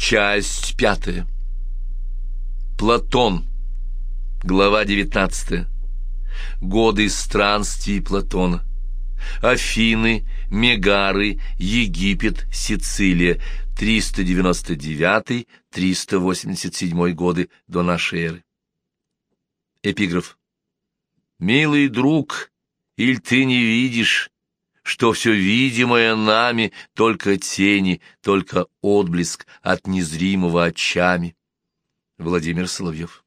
Часть 5. Платон. Глава 19. Годы странствий Платона. Афины, Мегары, Египет, Сицилия. 399-387 годы до нашей эры. Эпиграф. «Милый друг, иль ты не видишь, что все видимое нами только тени, только отблеск от незримого очами?» Владимир Соловьев.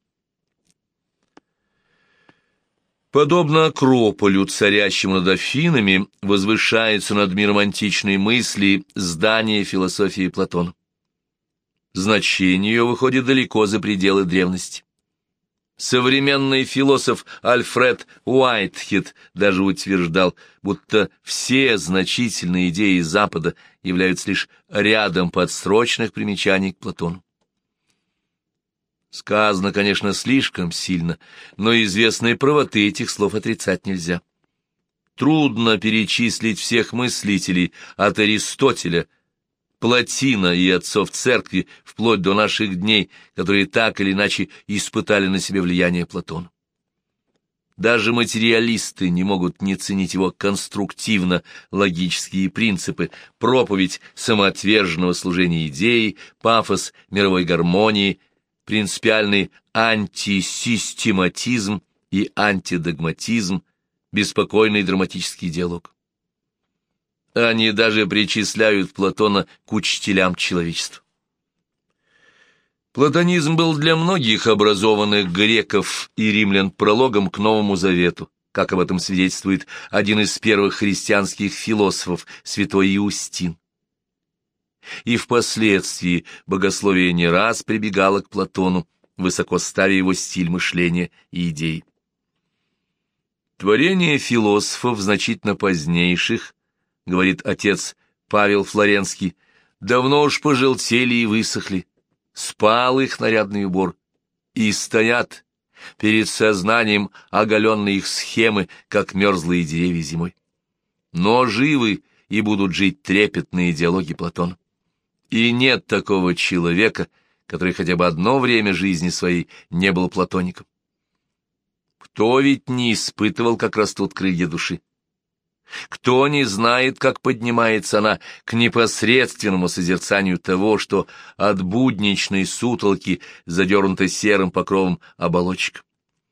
Подобно Акрополю, царящему над Афинами, возвышается над миром античной мысли здание философии Платона. Значение ее выходит далеко за пределы древности. Современный философ Альфред Уайтхед даже утверждал, будто все значительные идеи Запада являются лишь рядом подстрочных примечаний к Платону. Сказано, конечно, слишком сильно, но известной правоты этих слов отрицать нельзя. Трудно перечислить всех мыслителей от Аристотеля, Платина и отцов церкви вплоть до наших дней, которые так или иначе испытали на себе влияние Платона. Даже материалисты не могут не ценить его конструктивно-логические принципы, проповедь самоотверженного служения идеи, пафос мировой гармонии, принципиальный антисистематизм и антидогматизм, беспокойный драматический диалог. Они даже причисляют Платона к учителям человечества. Платонизм был для многих образованных греков и римлян прологом к Новому Завету, как об этом свидетельствует один из первых христианских философов, святой Иустин. И впоследствии богословие не раз прибегало к Платону, высоко ставя его стиль мышления и идей. Творения философов значительно позднейших, говорит отец Павел Флоренский, давно уж пожелтели и высохли, спал их нарядный убор, и стоят перед сознанием оголенные их схемы, как мерзлые деревья зимой. Но живы и будут жить трепетные диалоги Платона. И нет такого человека, который хотя бы одно время жизни своей не был платоником. Кто ведь не испытывал, как растут крылья души? Кто не знает, как поднимается она к непосредственному созерцанию того, что от будничной сутолки задернуто серым покровом оболочка?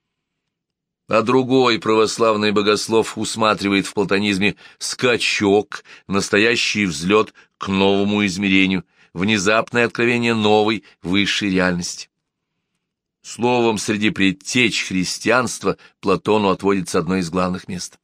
А другой православный богослов усматривает в платонизме скачок, настоящий взлет к новому измерению, внезапное откровение новой, высшей реальности. Словом, среди предтеч христианства Платону отводится одно из главных мест.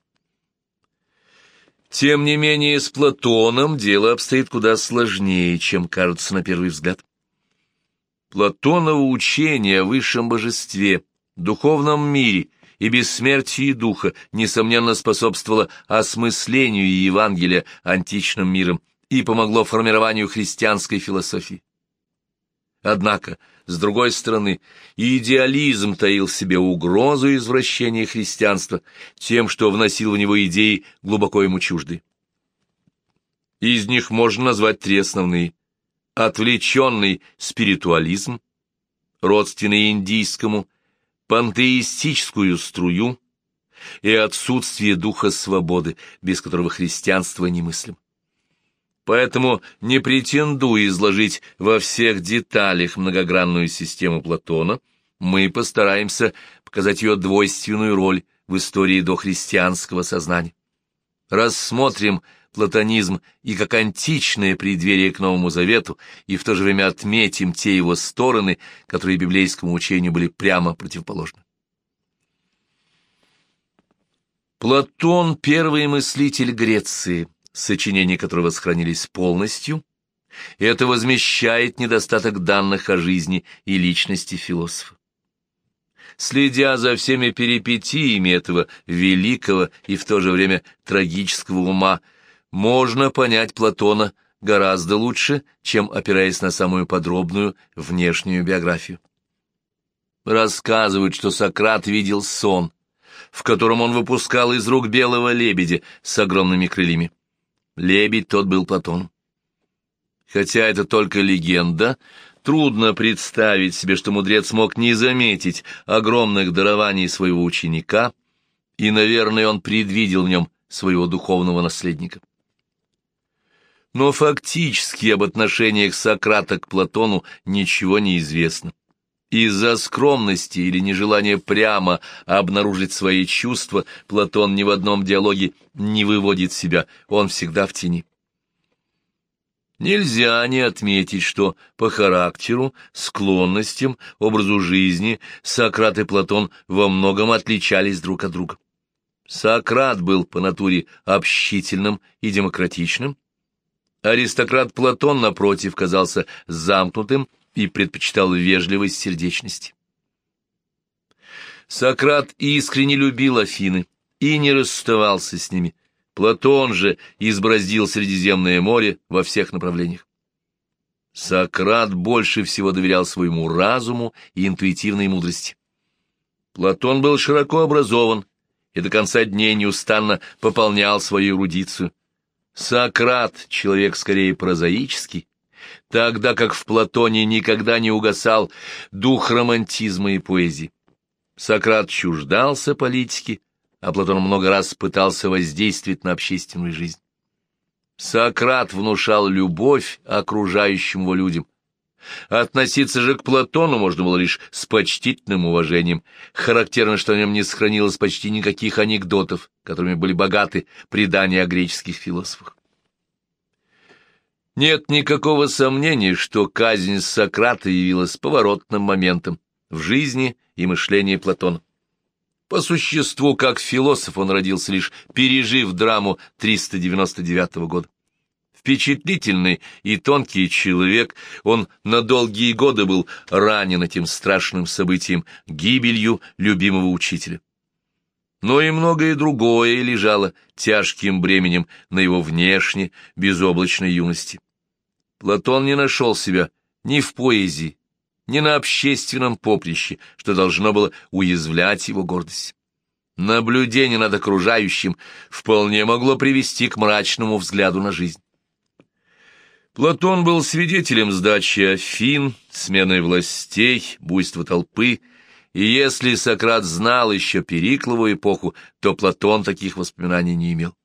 Тем не менее, с Платоном дело обстоит куда сложнее, чем кажется на первый взгляд. Платоново учение о высшем божестве, духовном мире и бессмертии духа, несомненно, способствовало осмыслению Евангелия античным миром и помогло формированию христианской философии. Однако, с другой стороны, идеализм таил в себе угрозу извращения христианства тем, что вносил в него идеи, глубоко ему чужды. Из них можно назвать три основные: отвлеченный спиритуализм, родственный индийскому, пантеистическую струю и отсутствие духа свободы, без которого христианство немыслимо. Поэтому, не претендуя изложить во всех деталях многогранную систему Платона, мы постараемся показать ее двойственную роль в истории дохристианского сознания. Рассмотрим платонизм и как античное преддверие к Новому Завету, и в то же время отметим те его стороны, которые библейскому учению были прямо противоположны. Платон — первый мыслитель Греции, сочинения которого сохранились полностью, и это возмещает недостаток данных о жизни и личности философа. Следя за всеми перипетиями этого великого и в то же время трагического ума, можно понять Платона гораздо лучше, чем опираясь на самую подробную внешнюю биографию. Рассказывают, что Сократ видел сон, в котором он выпускал из рук белого лебедя с огромными крыльями. Лебедь тот был Платон. Хотя это только легенда, Трудно представить себе, что мудрец мог не заметить огромных дарований своего ученика, и, наверное, он предвидел в нем своего духовного наследника. Но фактически об отношениях Сократа к Платону ничего не известно. Из-за скромности или нежелания прямо обнаружить свои чувства Платон ни в одном диалоге не выводит себя, он всегда в тени. Нельзя не отметить, что по характеру, склонностям, образу жизни Сократ и Платон во многом отличались друг от друга. Сократ был по натуре общительным и демократичным. Аристократ Платон, напротив, казался замкнутым и предпочитал вежливость сердечности. Сократ искренне любил Афины и не расставался с ними. Платон же избороздил Средиземное море во всех направлениях. Сократ больше всего доверял своему разуму и интуитивной мудрости. Платон был широко образован и до конца дней неустанно пополнял свою эрудицию. Сократ — человек скорее прозаический, тогда как в Платоне никогда не угасал дух романтизма и поэзии. Сократ чуждался политики, а Платон много раз пытался воздействовать на общественную жизнь. Сократ внушал любовь окружающим его людям. Относиться же к Платону можно было лишь с почтительным уважением. Характерно, что о нем не сохранилось почти никаких анекдотов, которыми были богаты предания о греческих философах. Нет никакого сомнения, что казнь Сократа явилась поворотным моментом в жизни и мышлении Платона. По существу, как философ, он родился лишь пережив драму 399 года. Впечатлительный и тонкий человек, он на долгие годы был ранен этим страшным событием, гибелью любимого учителя. Но и многое другое лежало тяжким бременем на его внешне безоблачной юности. Платон не нашел себя ни в поэзии, ни на общественном поприще, что должно было уязвлять его гордость. Наблюдение над окружающим вполне могло привести к мрачному взгляду на жизнь. Платон был свидетелем сдачи Афин, смены властей, буйства толпы, и если Сократ знал еще Периклову эпоху, то Платон таких воспоминаний не имел.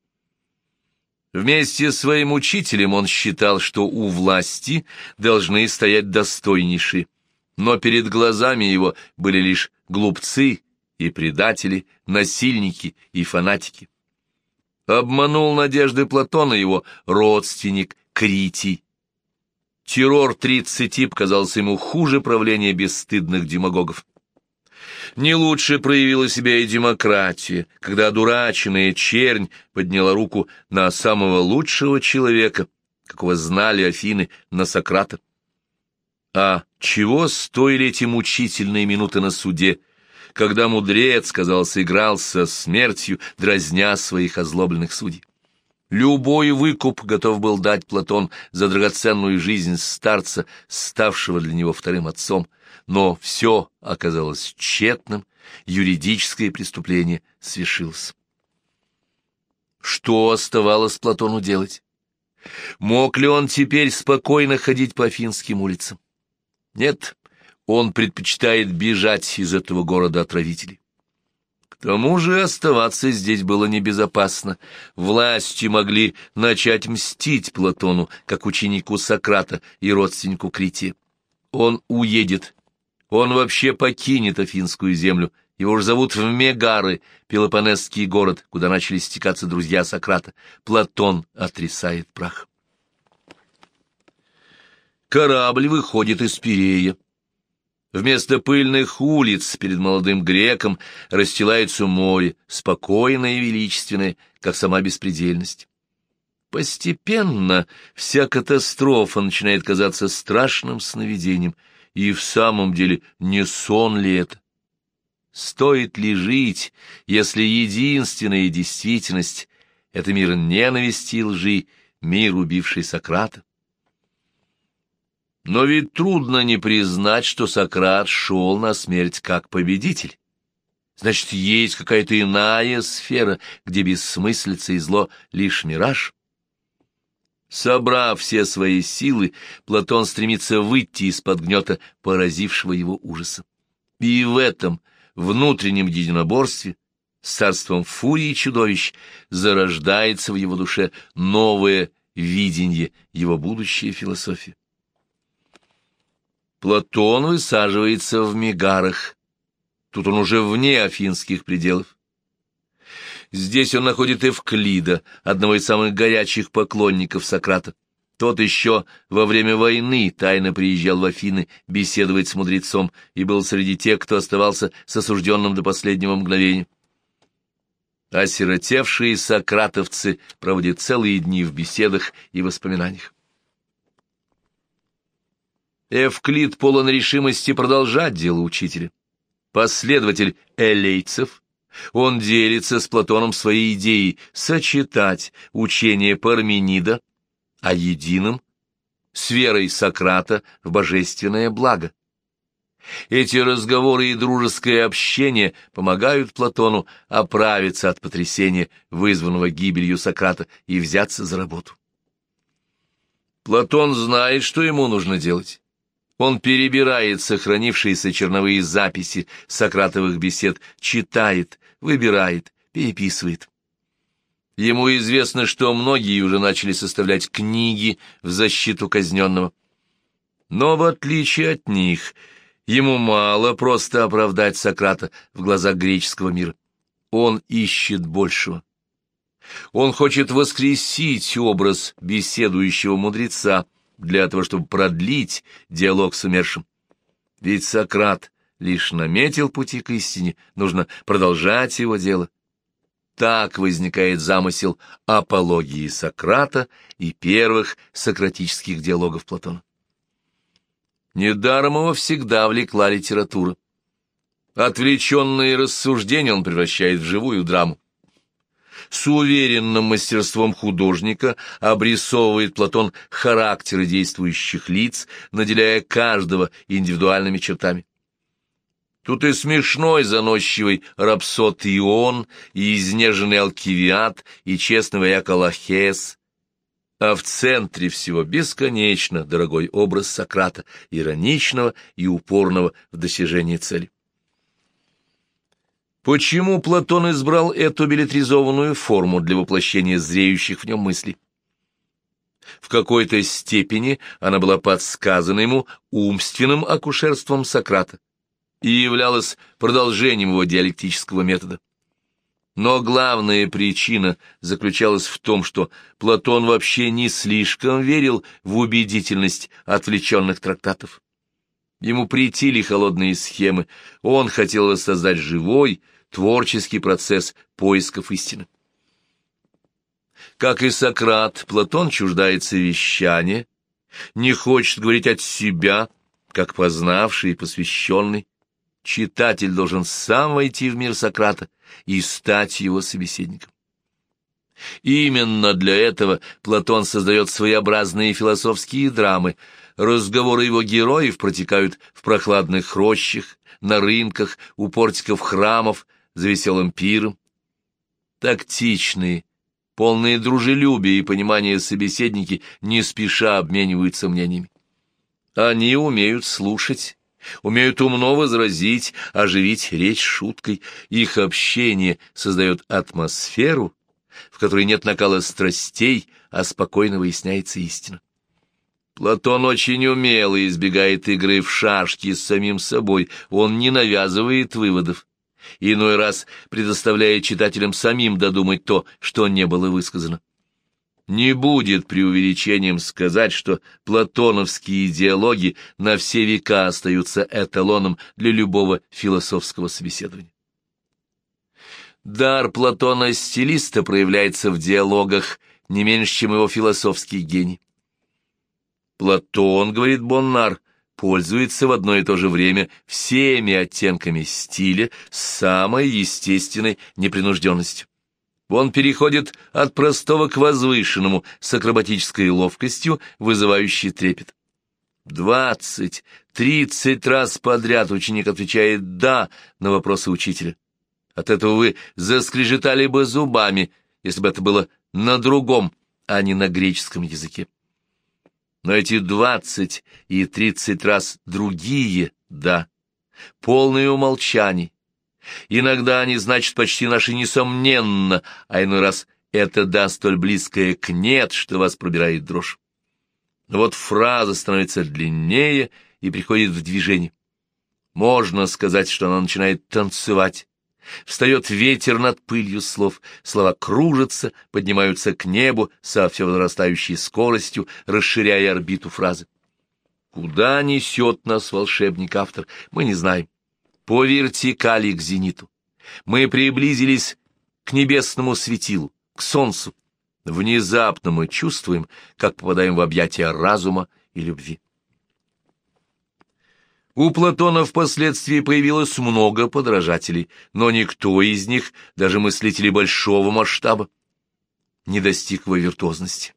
Вместе с своим учителем он считал, что у власти должны стоять достойнейшие, но перед глазами его были лишь глупцы и предатели, насильники и фанатики. Обманул надежды Платона его родственник Критий. Террор 30 показался ему хуже правления бесстыдных демагогов. Не лучше проявила себя и демократия, когда одураченная чернь подняла руку на самого лучшего человека, какого знали Афины, на Сократа. А чего стоили эти мучительные минуты на суде, когда мудрец, казалось, играл со смертью, дразня своих озлобленных судей? Любой выкуп готов был дать Платон за драгоценную жизнь старца, ставшего для него вторым отцом, но все оказалось тщетным, юридическое преступление свершилось. Что оставалось Платону делать? Мог ли он теперь спокойно ходить по Афинским улицам? Нет, он предпочитает бежать из этого города отравителей. К тому же оставаться здесь было небезопасно. Власти могли начать мстить Платону, как ученику Сократа и родственнику Крития. Он уедет, он вообще покинет Афинскую землю, его уже зовут в Мегары, Пелопонесский город, куда начали стекаться друзья Сократа. Платон отрисает прах. Корабль выходит из Пирея. Вместо пыльных улиц перед молодым греком расстилается море, спокойное и величественное, как сама беспредельность. Постепенно вся катастрофа начинает казаться страшным сновидением, и в самом деле не сон ли это? Стоит ли жить, если единственная действительность — это мир ненависти и лжи, мир, убивший Сократа? Но ведь трудно не признать, что Сократ шел на смерть как победитель. Значит, есть какая-то иная сфера, где бессмыслица и зло — лишь мираж. Собрав все свои силы, Платон стремится выйти из-под гнета поразившего его ужаса. И в этом внутреннем единоборстве с царством фурии и чудовищ зарождается в его душе новое видение, его будущая философия. Платон высаживается в Мегарах. Тут он уже вне афинских пределов. Здесь он находит Эвклида, одного из самых горячих поклонников Сократа. Тот еще во время войны тайно приезжал в Афины беседовать с мудрецом и был среди тех, кто оставался с осужденным до последнего мгновения. Осиротевшие сократовцы проводят целые дни в беседах и воспоминаниях. Эвклид полон решимости продолжать дело учителя. Последователь элейцев, он делится с Платоном своей идеей сочетать учение Парменида о едином с верой Сократа в божественное благо. Эти разговоры и дружеское общение помогают Платону оправиться от потрясения, вызванного гибелью Сократа, и взяться за работу. Платон знает, что ему нужно делать. Он перебирает сохранившиеся черновые записи сократовых бесед, читает, выбирает, переписывает. Ему известно, что многие уже начали составлять книги в защиту казненного. Но в отличие от них, ему мало просто оправдать Сократа в глазах греческого мира. Он ищет большего. Он хочет воскресить образ беседующего мудреца для того, чтобы продлить диалог с умершим. Ведь Сократ лишь наметил пути к истине, нужно продолжать его дело. Так возникает замысел апологии Сократа и первых сократических диалогов Платона. Недаром его всегда влекла литература. Отвлеченные рассуждения он превращает в живую драму. С уверенным мастерством художника обрисовывает Платон характеры действующих лиц, наделяя каждого индивидуальными чертами. Тут и смешной заносчивый рапсод Ион, и изнеженный Алкивиад, и честный вояк Алахес, а в центре всего бесконечно дорогой образ Сократа, ироничного и упорного в достижении цели. Почему Платон избрал эту беллетризованную форму для воплощения зреющих в нем мыслей? В какой-то степени она была подсказана ему умственным акушерством Сократа и являлась продолжением его диалектического метода. Но главная причина заключалась в том, что Платон вообще не слишком верил в убедительность отвлеченных трактатов. Ему претили холодные схемы, он хотел воссоздать живой, творческий процесс поисков истины. Как и Сократ, Платон чуждается вещания, не хочет говорить от себя, как познавший и посвященный. Читатель должен сам войти в мир Сократа и стать его собеседником. Именно для этого Платон создает своеобразные философские драмы. Разговоры его героев протекают в прохладных рощах, на рынках, у портиков храмов, за веселым пиром. Тактичные, полные дружелюбия и понимания собеседники не спеша обмениваются мнениями. Они умеют слушать, умеют умно возразить, оживить речь шуткой. Их общение создает атмосферу, в которой нет накала страстей, а спокойно выясняется истина. Платон очень умело избегает игры в шашки с самим собой, он не навязывает выводов, иной раз предоставляя читателям самим додумать то, что не было высказано. Не будет преувеличением сказать, что платоновские диалоги на все века остаются эталоном для любого философского собеседования. Дар Платона-стилиста проявляется в диалогах не меньше, чем его философский гений. Платон, говорит Боннар, пользуется в одно и то же время всеми оттенками стиля с самой естественной непринужденностью. Он переходит от простого к возвышенному с акробатической ловкостью, вызывающей трепет. 20-30 раз подряд ученик отвечает «да» на вопросы учителя. От этого вы заскрежетали бы зубами, если бы это было на другом, а не на греческом языке. Но эти 20 и 30 раз другие «да», полные умолчаний. Иногда они значат почти наше «несомненно», а иной раз это «да» столь близкое к «нет», что вас пробирает дрожь. Но вот фраза становится длиннее и приходит в движение. Можно сказать, что она начинает танцевать. Встает ветер над пылью слов, слова кружатся, поднимаются к небу со все возрастающей скоростью, расширяя орбиту фразы. Куда несет нас волшебник-автор, мы не знаем. По вертикали к зениту. Мы приблизились к небесному светилу, к солнцу. Внезапно мы чувствуем, как попадаем в объятия разума и любви. У Платона впоследствии появилось много подражателей, но никто из них, даже мыслители большого масштаба, не достиг его виртуозности.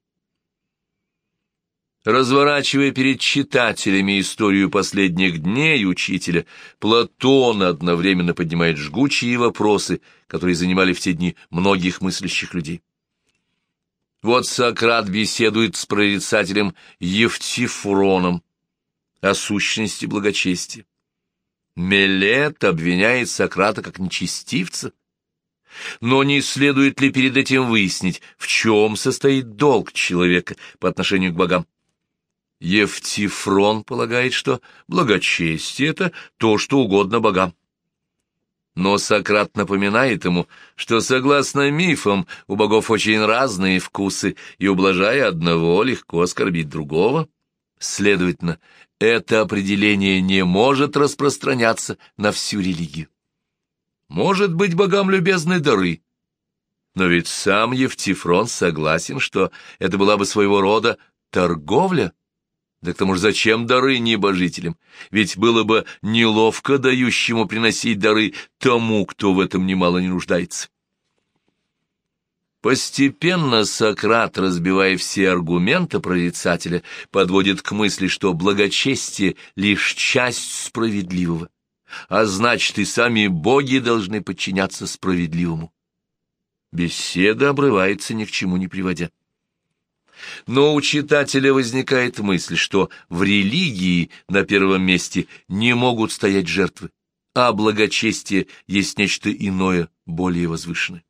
Разворачивая перед читателями историю последних дней учителя, Платон одновременно поднимает жгучие вопросы, которые занимали в те дни многих мыслящих людей. Вот Сократ беседует с прорицателем Евтифроном о сущности благочестия. Мелет обвиняет Сократа как нечестивца. Но не следует ли перед этим выяснить, в чем состоит долг человека по отношению к богам? Евтифрон полагает, что благочестие — это то, что угодно богам. Но Сократ напоминает ему, что, согласно мифам, у богов очень разные вкусы, и, ублажая одного, легко оскорбить другого. Следовательно, это определение не может распространяться на всю религию. Может быть, богам любезны дары, но ведь сам Евтифрон согласен, что это была бы своего рода торговля. Да к тому же зачем дары небожителям? Ведь было бы неловко дающему приносить дары тому, кто в этом немало не нуждается. Постепенно Сократ, разбивая все аргументы прорицателя, подводит к мысли, что благочестие — лишь часть справедливого, а значит, и сами боги должны подчиняться справедливому. Беседа обрывается, ни к чему не приводя. Но у читателя возникает мысль, что в религии на первом месте не могут стоять жертвы, а благочестие есть нечто иное, более возвышенное.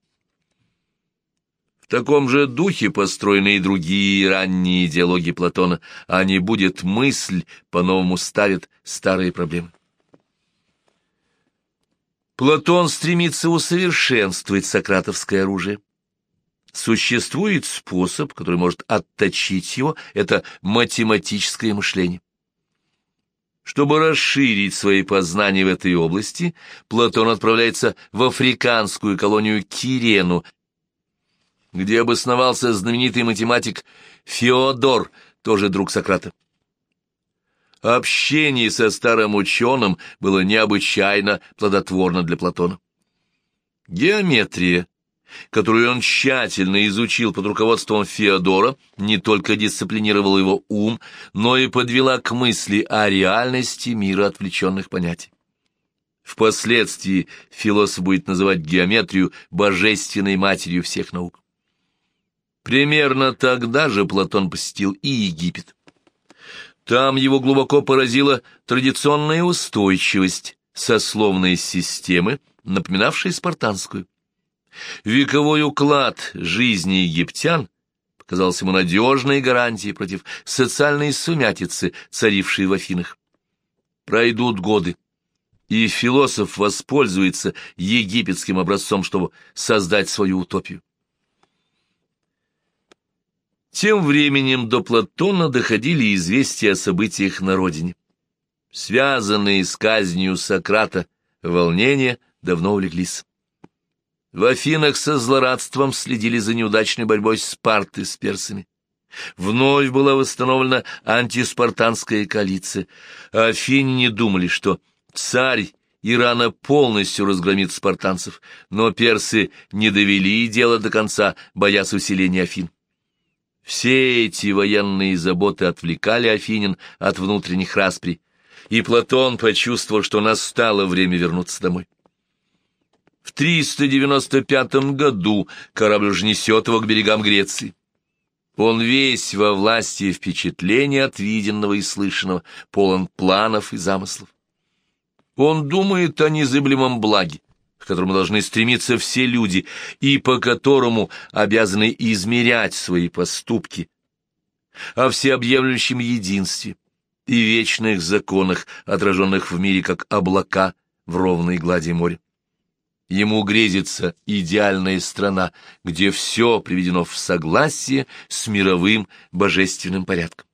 В таком же духе построены и другие ранние диалоги Платона, а не будет мысль, по-новому ставит старые проблемы. Платон стремится усовершенствовать сократовское оружие. Существует способ, который может отточить его, это математическое мышление. Чтобы расширить свои познания в этой области, Платон отправляется в африканскую колонию Кирену, где обосновался знаменитый математик Феодор, тоже друг Сократа. Общение со старым ученым было необычайно плодотворно для Платона. Геометрия, которую он тщательно изучил под руководством Феодора, не только дисциплинировала его ум, но и подвела к мысли о реальности мира отвлеченных понятий. Впоследствии философ будет называть геометрию божественной матерью всех наук. Примерно тогда же Платон посетил и Египет. Там его глубоко поразила традиционная устойчивость сословной системы, напоминавшей спартанскую. Вековой уклад жизни египтян показался ему надежной гарантией против социальной сумятицы, царившей в Афинах. Пройдут годы, и философ воспользуется египетским образцом, чтобы создать свою утопию. Тем временем до Платона доходили известия о событиях на родине. Связанные с казнью Сократа волнения давно улеглись. В Афинах со злорадством следили за неудачной борьбой Спарты с персами. Вновь была восстановлена антиспартанская коалиция. Афиняне думали, что царь Ирана полностью разгромит спартанцев, но персы не довели дело до конца, боясь усиления Афин. Все эти военные заботы отвлекали афинян от внутренних расприй, и Платон почувствовал, что настало время вернуться домой. В 395 году корабль уже несет его к берегам Греции. Он весь во власти впечатлений от виденного и слышанного, полон планов и замыслов. Он думает о незыблемом благе, к которому должны стремиться все люди и по которому обязаны измерять свои поступки, о всеобъемлющем единстве и вечных законах, отраженных в мире как облака в ровной глади моря. Ему грезится идеальная страна, где все приведено в согласие с мировым божественным порядком.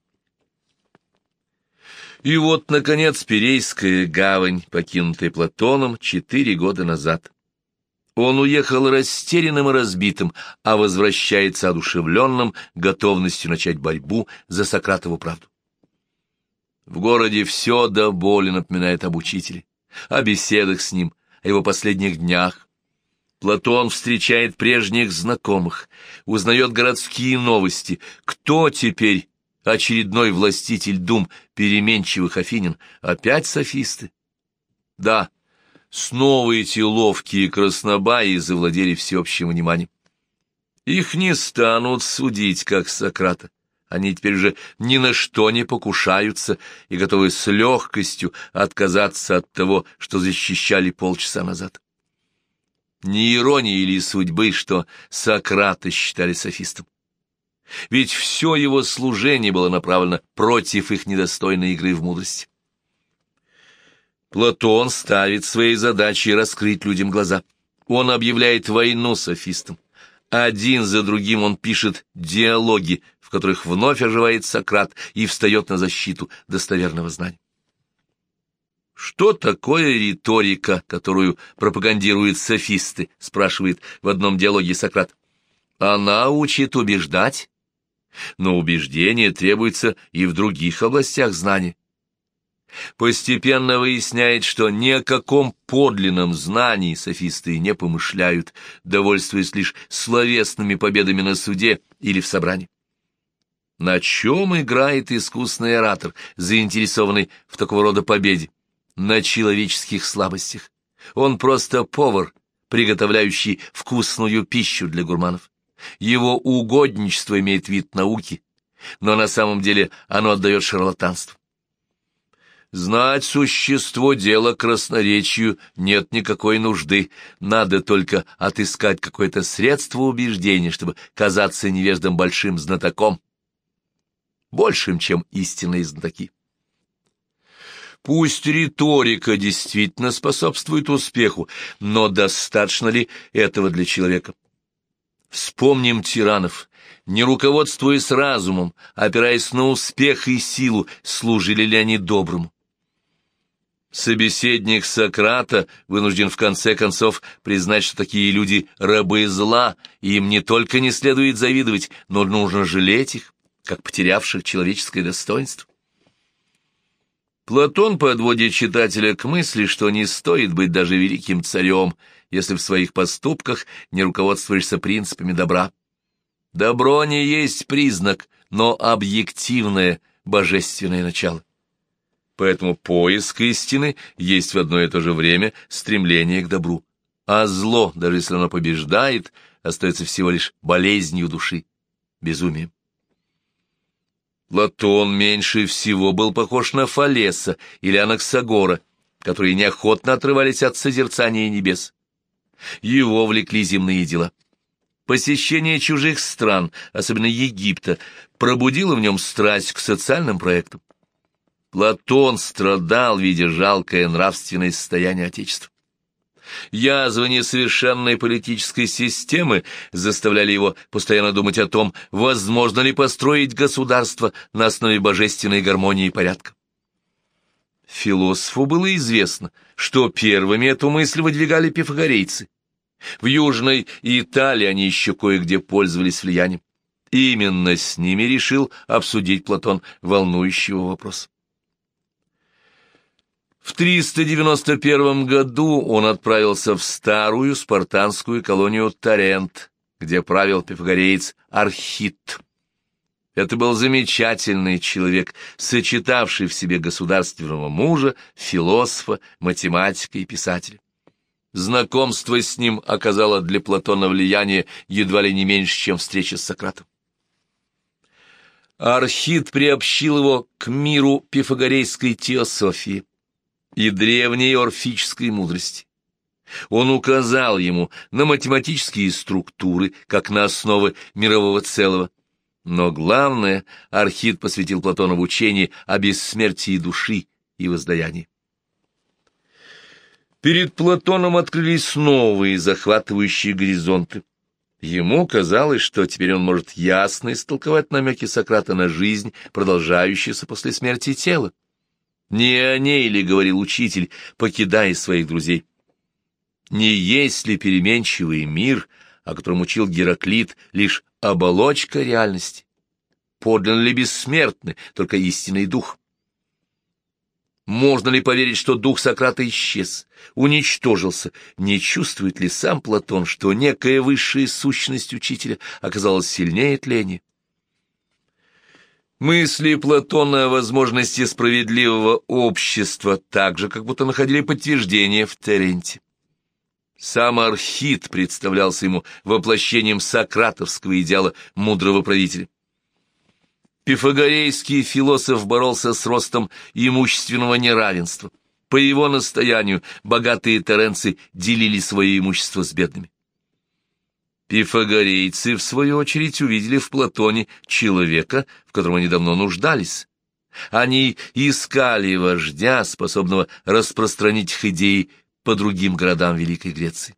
И вот, наконец, Пирейская гавань, покинутая Платоном 4 года назад. Он уехал растерянным и разбитым, а возвращается одушевленным готовностью начать борьбу за Сократову правду. В городе все до боли напоминает об учителе, о беседах с ним, о его последних днях. Платон встречает прежних знакомых, узнает городские новости. Кто теперь очередной властитель дум переменчивых афинян? Опять софисты? Да, снова эти ловкие краснобаи завладели всеобщим вниманием. Их не станут судить, как Сократа. Они теперь уже ни на что не покушаются и готовы с легкостью отказаться от того, что защищали полчаса назад. Не ирония или судьбы, что Сократа считали софистом. Ведь все его служение было направлено против их недостойной игры в мудрость. Платон ставит своей задачей раскрыть людям глаза. Он объявляет войну софистам. Один за другим он пишет диалоги, в которых вновь оживает Сократ и встает на защиту достоверного знания. «Что такое риторика, которую пропагандируют софисты?» — спрашивает в одном диалоге Сократ. «Она учит убеждать, но убеждение требуется и в других областях знания. Постепенно выясняет, что ни о каком подлинном знании софисты не помышляют, довольствуясь лишь словесными победами на суде или в собрании. На чем играет искусный оратор, заинтересованный в такого рода победе? На человеческих слабостях. Он просто повар, приготовляющий вкусную пищу для гурманов. Его угодничество имеет вид науки, но на самом деле оно отдает шарлатанству. Знать существо дела красноречию нет никакой нужды, надо только отыскать какое-то средство убеждения, чтобы казаться невеждом большим знатоком, большим, чем истинные знатоки. Пусть риторика действительно способствует успеху, но достаточно ли этого для человека? Вспомним тиранов. Не руководствуясь разумом, опираясь на успех и силу, служили ли они доброму? Собеседник Сократа вынужден в конце концов признать, что такие люди — рабы зла, и им не только не следует завидовать, но нужно жалеть их, как потерявших человеческое достоинство. Платон подводит читателя к мысли, что не стоит быть даже великим царем, если в своих поступках не руководствуешься принципами добра. Добро не есть признак, но объективное божественное начало. Поэтому поиск истины есть в одно и то же время стремление к добру, а зло, даже если оно побеждает, остается всего лишь болезнью души, безумием. Платон меньше всего был похож на Фалеса или Анаксагора, которые неохотно отрывались от созерцания небес. Его влекли земные дела. Посещение чужих стран, особенно Египта, пробудило в нем страсть к социальным проектам. Платон страдал, видя жалкое нравственное состояние Отечества. Язвы несовершенной политической системы заставляли его постоянно думать о том, возможно ли построить государство на основе божественной гармонии и порядка. Философу было известно, что первыми эту мысль выдвигали пифагорейцы. В Южной Италии они еще кое-где пользовались влиянием. Именно с ними решил обсудить Платон волнующий его вопрос. В 391 году он отправился в старую спартанскую колонию Тарент, где правил пифагореец Архит. Это был замечательный человек, сочетавший в себе государственного мужа, философа, математика и писателя. Знакомство с ним оказало для Платона влияние едва ли не меньше, чем встреча с Сократом. Архит приобщил его к миру пифагорейской теософии и древней орфической мудрости. Он указал ему на математические структуры, как на основы мирового целого. Но главное, Архит посвятил Платону в учении о бессмертии души и воздаянии. Перед Платоном открылись новые захватывающие горизонты. Ему казалось, что теперь он может ясно истолковать намеки Сократа на жизнь, продолжающуюся после смерти тела. Не о ней ли говорил учитель, покидая своих друзей? Не есть ли переменчивый мир, о котором учил Гераклит, лишь оболочка реальности? Подлинно ли бессмертны только истинный дух? Можно ли поверить, что дух Сократа исчез, уничтожился? Не чувствует ли сам Платон, что некая высшая сущность учителя оказалась сильнее тления? Мысли Платона о возможности справедливого общества также как будто находили подтверждение в Теренте. Сам Архит представлялся ему воплощением сократовского идеала мудрого правителя. Пифагорейский философ боролся с ростом имущественного неравенства. По его настоянию богатые теренцы делили свое имущество с бедными. Пифагорейцы, в свою очередь, увидели в Платоне человека, в котором они давно нуждались. Они искали вождя, способного распространить их идеи по другим городам Великой Греции.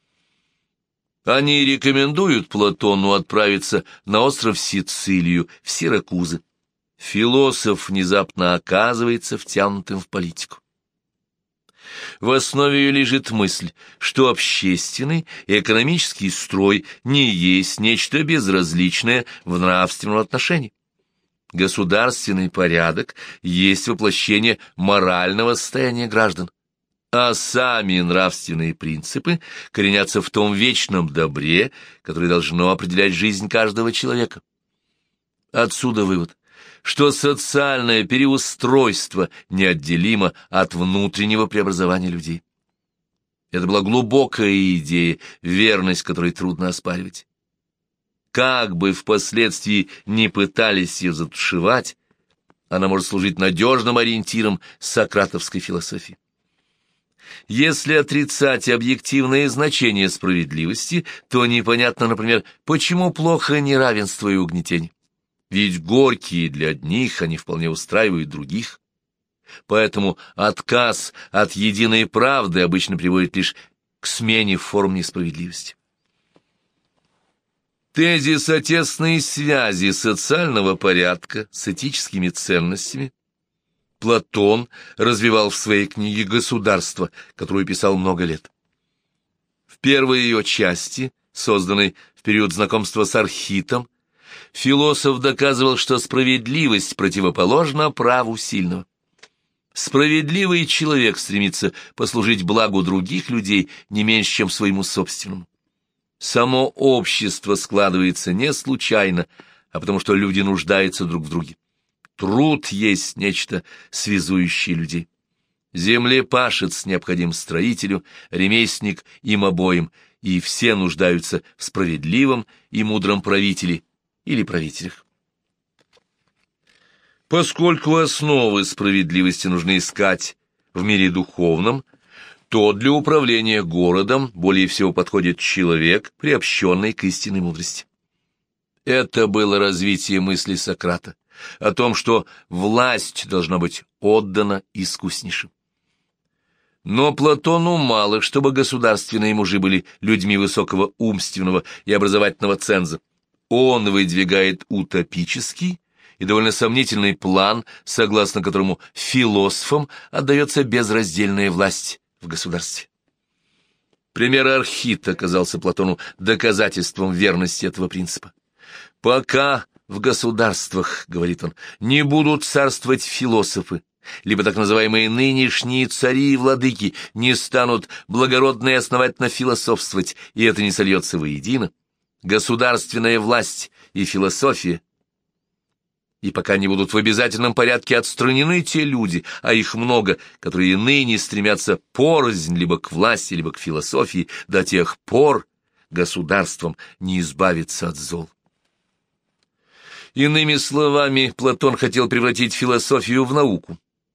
Они рекомендуют Платону отправиться на остров Сицилию, в Сиракузы. Философ внезапно оказывается втянутым в политику. В основе ее лежит мысль, что общественный и экономический строй не есть нечто безразличное в нравственном отношении. Государственный порядок есть воплощение морального состояния граждан, а сами нравственные принципы коренятся в том вечном добре, которое должно определять жизнь каждого человека. Отсюда вывод, что социальное переустройство неотделимо от внутреннего преобразования людей. Это была глубокая идея, верность которой трудно оспаривать. Как бы впоследствии не пытались ее затушевать, она может служить надежным ориентиром сократовской философии. Если отрицать объективное значение справедливости, то непонятно, например, почему плохо неравенство и угнетение. Ведь горькие для одних, они вполне устраивают других. Поэтому отказ от единой правды обычно приводит лишь к смене форм несправедливости. Тезис о тесной связи социального порядка с этическими ценностями Платон развивал в своей книге «Государство», которую писал много лет. В первой ее части, созданной в период знакомства с Архитом, философ доказывал, что справедливость противоположна праву сильного. Справедливый человек стремится послужить благу других людей не меньше, чем своему собственному. Само общество складывается не случайно, а потому что люди нуждаются друг в друге. Труд есть нечто, связующее людей. Землепашец необходим строителю, ремесленник им обоим, и все нуждаются в справедливом и мудром правителе или правителях. Поскольку основы справедливости нужно искать в мире духовном, то для управления городом более всего подходит человек, приобщенный к истинной мудрости. Это было развитие мысли Сократа о том, что власть должна быть отдана искуснейшим. Но Платону мало, чтобы государственные мужи были людьми высокого умственного и образовательного ценза. Он выдвигает утопический и довольно сомнительный план, согласно которому философам отдается безраздельная власть в государстве. Пример Архита оказался Платону доказательством верности этого принципа. «Пока в государствах, — говорит он, — не будут царствовать философы, либо так называемые нынешние цари и владыки не станут благородно и основательно философствовать, и это не сольется воедино, государственная власть и философия, и пока не будут в обязательном порядке отстранены те люди, а их много, которые ныне стремятся порознь либо к власти, либо к философии, до тех пор государством не избавиться от зол». Иными словами, Платон хотел превратить философию в науку,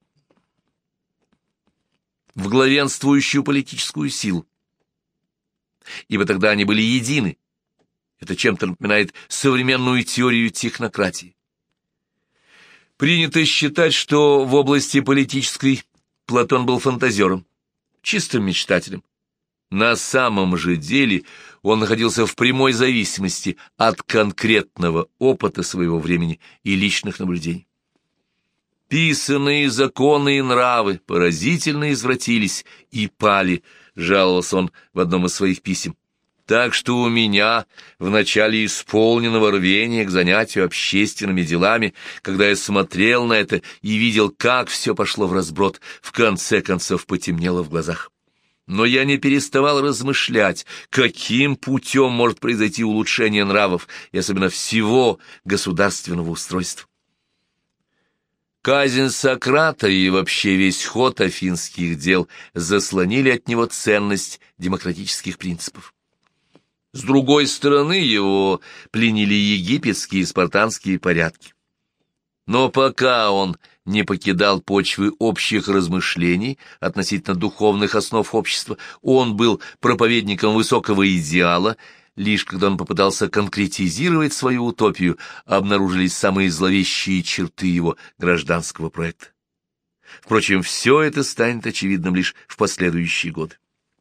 в главенствующую политическую силу, ибо тогда они были едины. Это чем-то напоминает современную теорию технократии. Принято считать, что в области политической Платон был фантазером, чистым мечтателем. На самом же деле он находился в прямой зависимости от конкретного опыта своего времени и личных наблюдений. «Писанные законы и нравы поразительно извратились и пали», — жаловался он в одном из своих писем. «Так что у меня в начале исполненного рвения к занятию общественными делами, когда я смотрел на это и видел, как все пошло вразброд, в конце концов потемнело в глазах. Но я не переставал размышлять, каким путем может произойти улучшение нравов и особенно всего государственного устройства. Казнь Сократа и вообще весь ход афинских дел заслонили от него ценность демократических принципов. С другой стороны, его пленили египетские и спартанские порядки. Но пока он не покидал почвы общих размышлений относительно духовных основ общества, он был проповедником высокого идеала. Лишь когда он попытался конкретизировать свою утопию, обнаружились самые зловещие черты его гражданского проекта. Впрочем, все это станет очевидным лишь в последующие годы.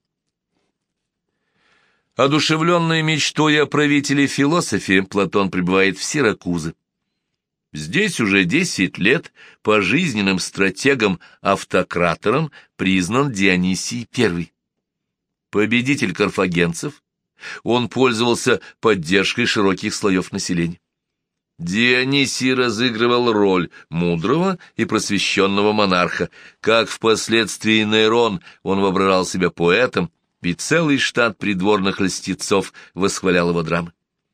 Одушевленной мечтой о правителе-философе, Платон прибывает в Сиракузы. Здесь уже 10 лет пожизненным стратегом-автократором признан Дионисий I. Победитель карфагенцев, он пользовался поддержкой широких слоев населения. Дионисий разыгрывал роль мудрого и просвещенного монарха. Как впоследствии Нейрон, он воображал себя поэтом, и целый штат придворных льстецов восхвалял его драмы.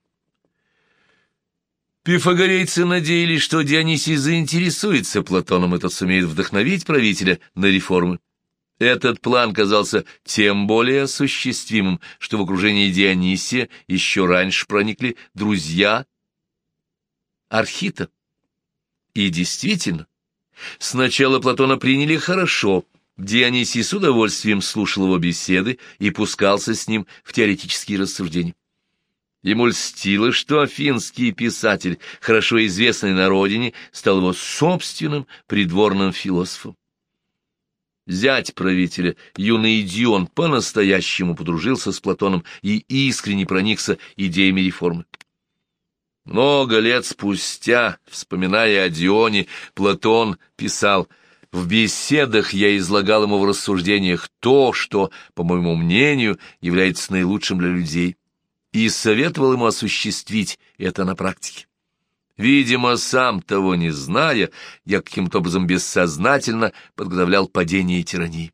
Пифагорейцы надеялись, что Дионисий заинтересуется Платоном, и тот сумеет вдохновить правителя на реформы. Этот план казался тем более осуществимым, что в окружении Дионисия еще раньше проникли друзья Архита. И действительно, сначала Платона приняли хорошо. Дионисий с удовольствием слушал его беседы и пускался с ним в теоретические рассуждения. Ему льстило, что афинский писатель, хорошо известный на родине, стал его собственным придворным философом. Зять правителя, юный Дион, по-настоящему подружился с Платоном и искренне проникся идеями реформы. Много лет спустя, вспоминая о Дионе, Платон писал: «В беседах я излагал ему в рассуждениях то, что, по моему мнению, является наилучшим для людей, и советовал ему осуществить это на практике. Видимо, сам того не зная, я каким-то образом бессознательно подготовлял падение тирании».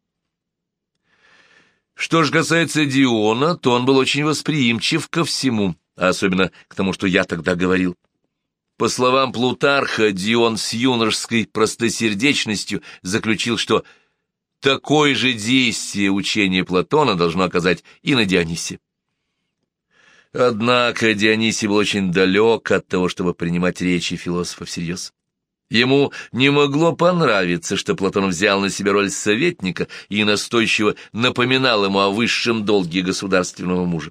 Что же касается Диона, то он был очень восприимчив ко всему, особенно к тому, что я тогда говорил. По словам Плутарха, Дион с юношеской простосердечностью заключил, что такое же действие учения Платона должно оказать и на Дионисия. Однако Дионисий был очень далек от того, чтобы принимать речи философа всерьез. Ему не могло понравиться, что Платон взял на себя роль советника и настойчиво напоминал ему о высшем долге государственного мужа.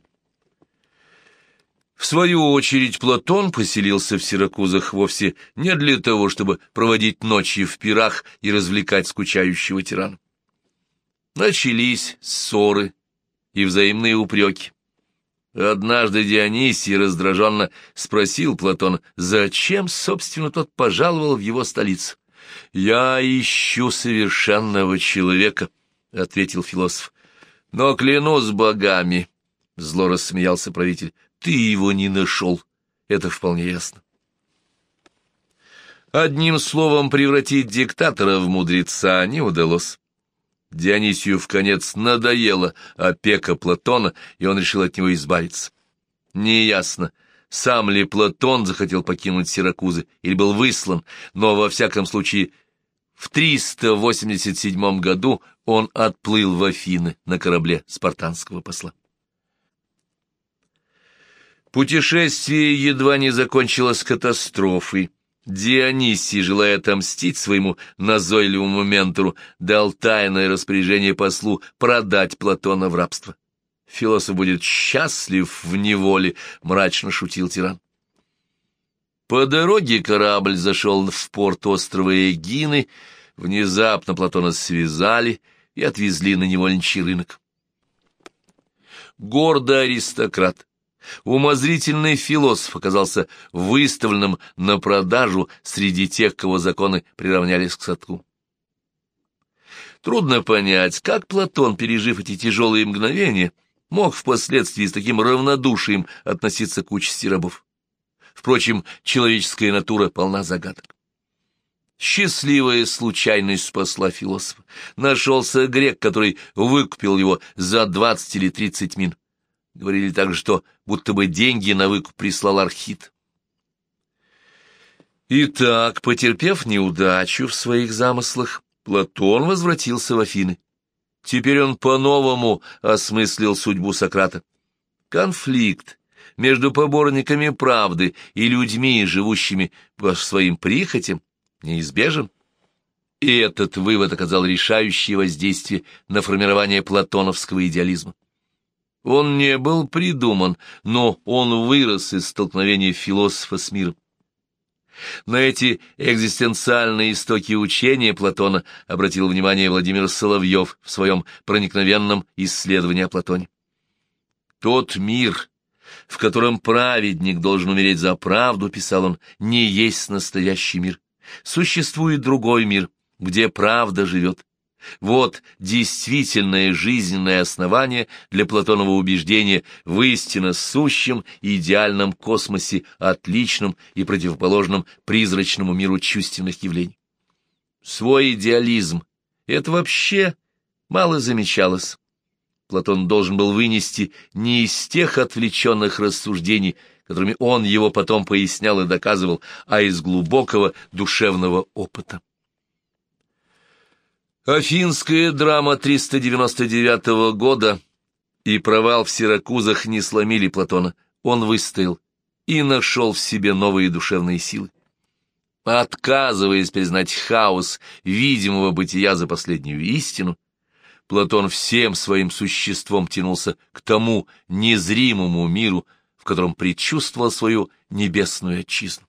В свою очередь Платон поселился в Сиракузах вовсе не для того, чтобы проводить ночи в пирах и развлекать скучающего тирана. Начались ссоры и взаимные упреки. Однажды Дионисий раздраженно спросил Платона, зачем, собственно, тот пожаловал в его столицу. «Я ищу совершенного человека», — ответил философ. «Но клянусь богами», — зло рассмеялся правитель, — «ты его не нашел, это вполне ясно». Одним словом, превратить диктатора в мудреца не удалось. Дионисию вконец надоела опека Платона, и он решил от него избавиться. Неясно, сам ли Платон захотел покинуть Сиракузы или был выслан, но во всяком случае в 387 году он отплыл в Афины на корабле спартанского посла. Путешествие едва не закончилось катастрофой. Дионисий, желая отомстить своему назойливому ментору, дал тайное распоряжение послу продать Платона в рабство. Философ будет счастлив в неволе, мрачно шутил тиран. По дороге корабль зашел в порт острова Эгины, внезапно Платона связали и отвезли на невольничий рынок. Гордый аристократ, умозрительный философ оказался выставленным на продажу среди тех, кого законы приравнялись к скоту. Трудно понять, как Платон, пережив эти тяжелые мгновения, мог впоследствии с таким равнодушием относиться к участи рабов. Впрочем, человеческая натура полна загадок. Счастливая случайность спасла философа. Нашелся грек, который выкупил его за 20 или 30 мин. Говорили также, что будто бы деньги на выкуп прислал Архит. Итак, потерпев неудачу в своих замыслах, Платон возвратился в Афины. Теперь он по-новому осмыслил судьбу Сократа. Конфликт между поборниками правды и людьми, живущими по своим прихотям, неизбежен. И этот вывод оказал решающее воздействие на формирование платоновского идеализма. Он не был придуман, но он вырос из столкновения философа с миром. На эти экзистенциальные истоки учения Платона обратил внимание Владимир Соловьев в своем проникновенном исследовании о Платоне. «Тот мир, в котором праведник должен умереть за правду, — писал он, — не есть настоящий мир. Существует другой мир, где правда живет. Вот действительное жизненное основание для Платонова убеждения в истинно сущем идеальном космосе, отличном и противоположном призрачному миру чувственных явлений. Свой идеализм — это вообще мало замечалось. Платон должен был вынести не из тех отвлеченных рассуждений, которыми он его потом пояснял и доказывал, а из глубокого душевного опыта. Афинская драма 399 года и провал в Сиракузах не сломили Платона. Он выстоял и нашел в себе новые душевные силы. Отказываясь признать хаос видимого бытия за последнюю истину, Платон всем своим существом тянулся к тому незримому миру, в котором предчувствовал свою небесную отчизну.